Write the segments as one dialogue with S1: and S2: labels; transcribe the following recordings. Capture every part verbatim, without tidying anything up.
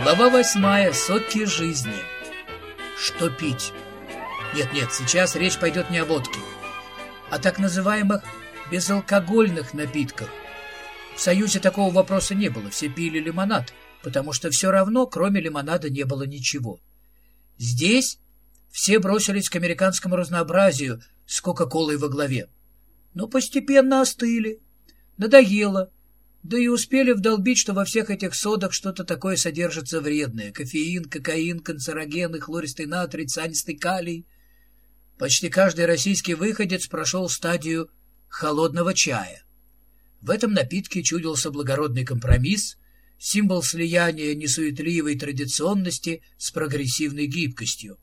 S1: Глава восьмая. Соки жизни. Что пить? Нет-нет, сейчас речь пойдет не о водке, а так называемых безалкогольных напитках. В Союзе такого вопроса не было, все пили лимонад, потому что все равно, кроме лимонада, не было ничего. Здесь все бросились к американскому разнообразию с Кока-Колой во главе. Но постепенно остыли, надоело, да и успели вдолбить, что во всех этих содах что-то такое содержится вредное. Кофеин, кокаин, канцерогены, хлористый натрий, цианистый калий. Почти каждый российский выходец прошел стадию холодного чая. В этом напитке чудился благородный компромисс, символ слияния несуетливой традиционности с прогрессивной гибкостью.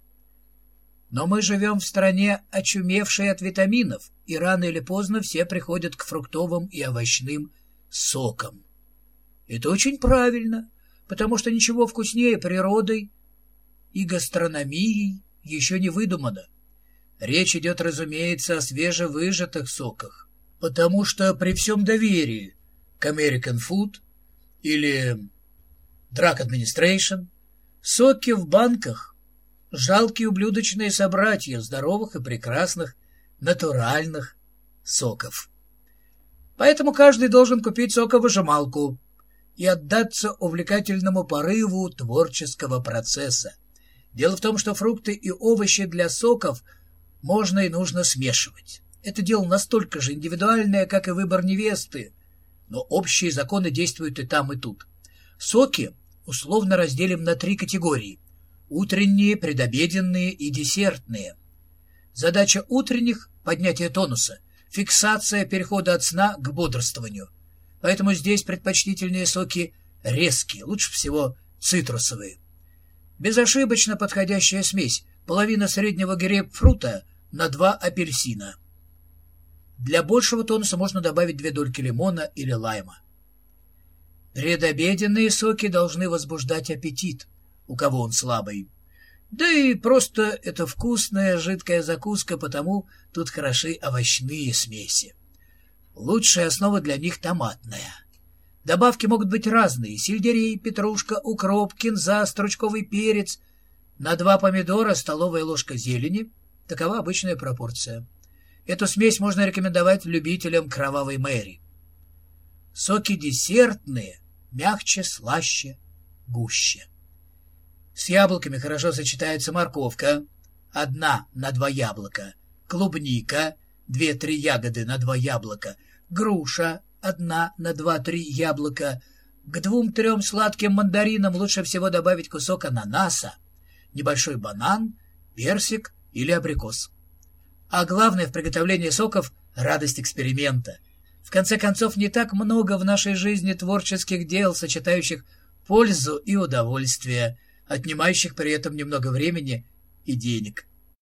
S1: Но мы живем в стране, очумевшей от витаминов, и рано или поздно все приходят к фруктовым и овощным сокам. Это очень правильно, потому что ничего вкуснее природой и гастрономией еще не выдумано. Речь идет, разумеется, о свежевыжатых соках, потому что при всем доверии к American Food или Drug Administration соки в банках — жалкие ублюдочные собратья здоровых и прекрасных натуральных соков. Поэтому каждый должен купить соковыжималку и отдаться увлекательному порыву творческого процесса. Дело в том, что фрукты и овощи для соков можно и нужно смешивать. Это дело настолько же индивидуальное, как и выбор невесты, но общие законы действуют и там, и тут. Соки условно разделим на три категории: утренние, предобеденные и десертные. Задача утренних — поднятие тонуса, фиксация перехода от сна к бодрствованию. Поэтому здесь предпочтительнее соки резкие, лучше всего цитрусовые. Безошибочно подходящая смесь: половина среднего грейпфрута на два апельсина. Для большего тонуса можно добавить две дольки лимона или лайма. Предобеденные соки должны возбуждать аппетит, у кого он слабый. Да и просто это вкусная жидкая закуска, потому тут хороши овощные смеси. Лучшая основа для них томатная. Добавки могут быть разные: сельдерей, петрушка, укроп, кинза, стручковый перец. На два помидора столовая ложка зелени. Такова обычная пропорция. Эту смесь можно рекомендовать любителям кровавой Мэри. Соки десертные мягче, слаще, гуще. С яблоками хорошо сочетается морковка, одна на два яблока, клубника, две-три ягоды на два яблока, груша, одна на два-три яблока. К двум-трем сладким мандаринам лучше всего добавить кусок ананаса, небольшой банан, персик или абрикос. А главное в приготовлении соков — радость эксперимента. В конце концов, не так много в нашей жизни творческих дел, сочетающих пользу и удовольствие, отнимающих при этом немного времени и денег.